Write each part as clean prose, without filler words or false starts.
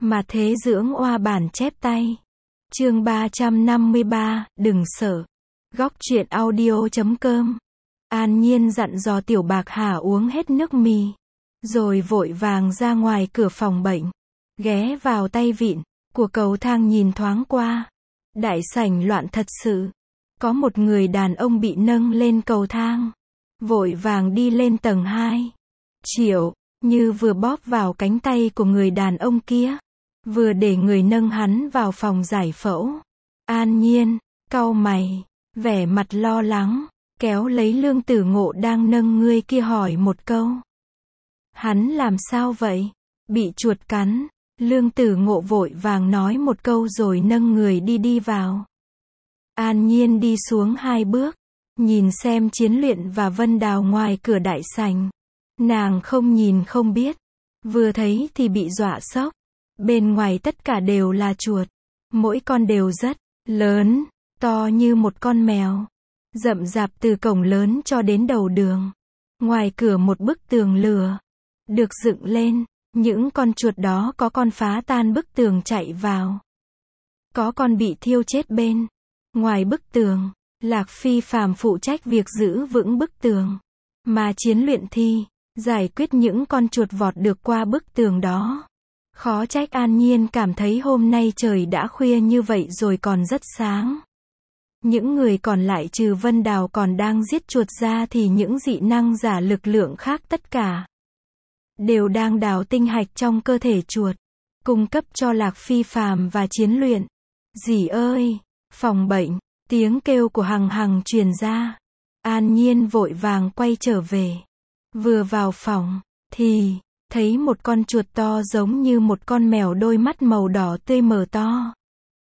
Mà thế dưỡng oa bản chép tay. Chương 353, đừng sợ. Góc truyện audio.com. An Nhiên dặn dò Tiểu Bạc Hà uống hết nước mì, rồi vội vàng ra ngoài cửa phòng bệnh, ghé vào tay vịn của cầu thang nhìn thoáng qua. Đại sảnh loạn thật sự. Có một người đàn ông bị nâng lên cầu thang, vội vàng đi lên tầng 2. Triệu Như vừa bóp vào cánh tay của người đàn ông kia, vừa để người nâng hắn vào phòng giải phẫu. An Nhiên cau mày, vẻ mặt lo lắng, kéo lấy Lương Tử Ngộ đang nâng người kia hỏi một câu. Hắn làm sao vậy? Bị chuột cắn. Lương Tử Ngộ vội vàng nói một câu rồi nâng người đi vào. An Nhiên đi xuống 2 bước, nhìn xem Chiến Luyện và Vân Đào ngoài cửa đại sảnh. Nàng không nhìn không biết, vừa thấy thì bị dọa sốc. Bên ngoài tất cả đều là chuột, mỗi con đều rất lớn, to như một con mèo, rậm rạp từ cổng lớn cho đến đầu đường. Ngoài cửa một bức tường lửa được dựng lên, những con chuột đó có con phá tan bức tường chạy vào, có con bị thiêu chết bên ngoài bức tường. Lạc Phi Phàm phụ trách việc giữ vững bức tường, mà Chiến Luyện thì giải quyết những con chuột vọt được qua bức tường đó. Khó trách An Nhiên cảm thấy hôm nay trời đã khuya như vậy rồi còn rất sáng. Những người còn lại trừ Vân Đào còn đang giết chuột ra thì những dị năng giả lực lượng khác tất cả đều đang đào tinh hạch trong cơ thể chuột, cung cấp cho Lạc Phi Phàm và Chiến Luyện. Dì ơi! Phòng bệnh, tiếng kêu của Hằng Hằng truyền ra. An Nhiên vội vàng quay trở về. Vừa vào phòng, thì thấy một con chuột to giống như một con mèo, đôi mắt màu đỏ tươi mở to,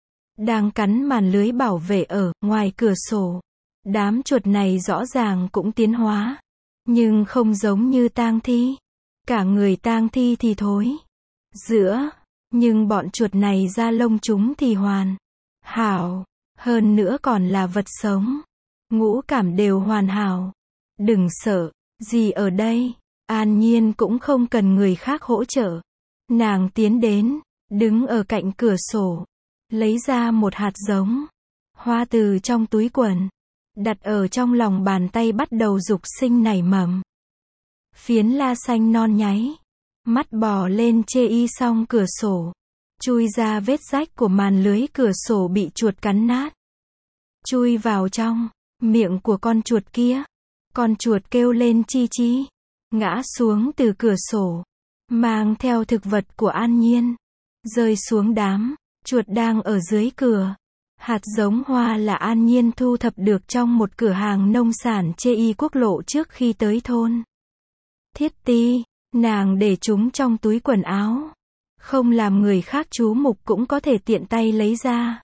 đang cắn màn lưới bảo vệ ở ngoài cửa sổ. Đám chuột này rõ ràng cũng tiến hóa, nhưng không giống như tang thi. Cả người tang thi thì thối giữa, nhưng bọn chuột này da lông chúng thì hoàn hảo, hơn nữa còn là vật sống, ngũ cảm đều hoàn hảo. Đừng sợ, gì ở đây. An Nhiên cũng không cần người khác hỗ trợ. Nàng tiến đến, đứng ở cạnh cửa sổ, lấy ra một hạt giống hoa từ trong túi quần, đặt ở trong lòng bàn tay, bắt đầu dục sinh nảy mầm. Phiến la xanh non nháy, mắt bò lên chê y xong cửa sổ, chui ra vết rách của màn lưới cửa sổ bị chuột cắn nát, chui vào trong miệng của con chuột kia. Con chuột kêu lên chi chi, ngã xuống từ cửa sổ, mang theo thực vật của An Nhiên, rơi xuống đám chuột đang ở dưới cửa. Hạt giống hoa là An Nhiên thu thập được trong một cửa hàng nông sản chê y quốc lộ trước khi tới thôn Thiết Ti. Nàng để chúng trong túi quần áo, không làm người khác chú mục cũng có thể tiện tay lấy ra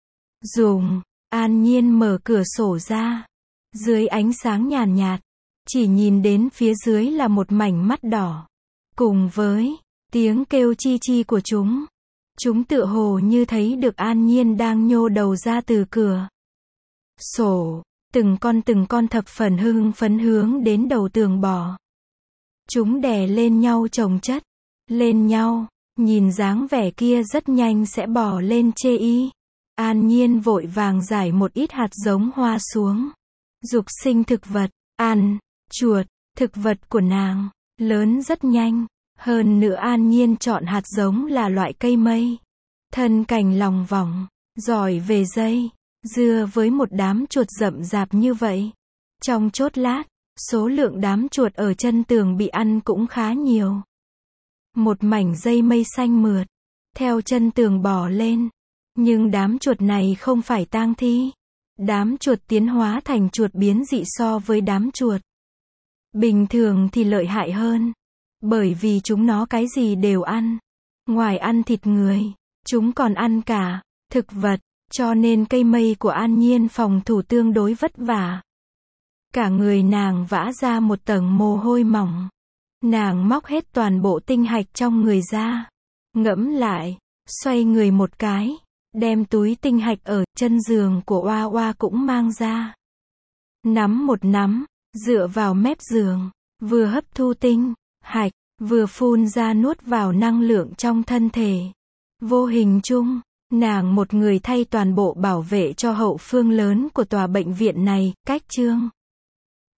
dùng. An Nhiên mở cửa sổ ra, dưới ánh sáng nhàn nhạt, chỉ nhìn đến phía dưới là một mảnh mắt đỏ, cùng với tiếng kêu chi chi của chúng. Chúng tựa hồ như thấy được An Nhiên đang nhô đầu ra từ cửa sổ, từng con thập phần hưng phấn hướng đến đầu tường bò. Chúng đè lên nhau chồng chất lên nhau, nhìn dáng vẻ kia rất nhanh sẽ bò lên chê y. An Nhiên vội vàng rải một ít hạt giống hoa xuống, dục sinh thực vật. Ăn chuột, thực vật của nàng lớn rất nhanh. Hơn nữa An Nhiên chọn hạt giống là loại cây mây, thân cành lòng vòng, giỏi về dây dưa với một đám chuột rậm rạp như vậy. Trong chốc lát, số lượng đám chuột ở chân tường bị ăn cũng khá nhiều. Một mảnh dây mây xanh mượt theo chân tường bò lên. Nhưng đám chuột này không phải tang thi. Đám chuột tiến hóa thành chuột biến dị so với đám chuột bình thường thì lợi hại hơn, bởi vì chúng nó cái gì đều ăn. Ngoài ăn thịt người, chúng còn ăn cả thực vật, cho nên cây mây của An Nhiên phòng thủ tương đối vất vả. Cả người nàng vã ra một tầng mồ hôi mỏng. Nàng móc hết toàn bộ tinh hạch trong người ra, ngẫm lại, xoay người một cái, đem túi tinh hạch ở chân giường của Oa Oa cũng mang ra. Nắm một nắm, dựa vào mép giường, vừa hấp thu tinh hạch, vừa phun ra nuốt vào năng lượng trong thân thể. Vô hình chung, nàng một người thay toàn bộ bảo vệ cho hậu phương lớn của tòa bệnh viện này, cách Trương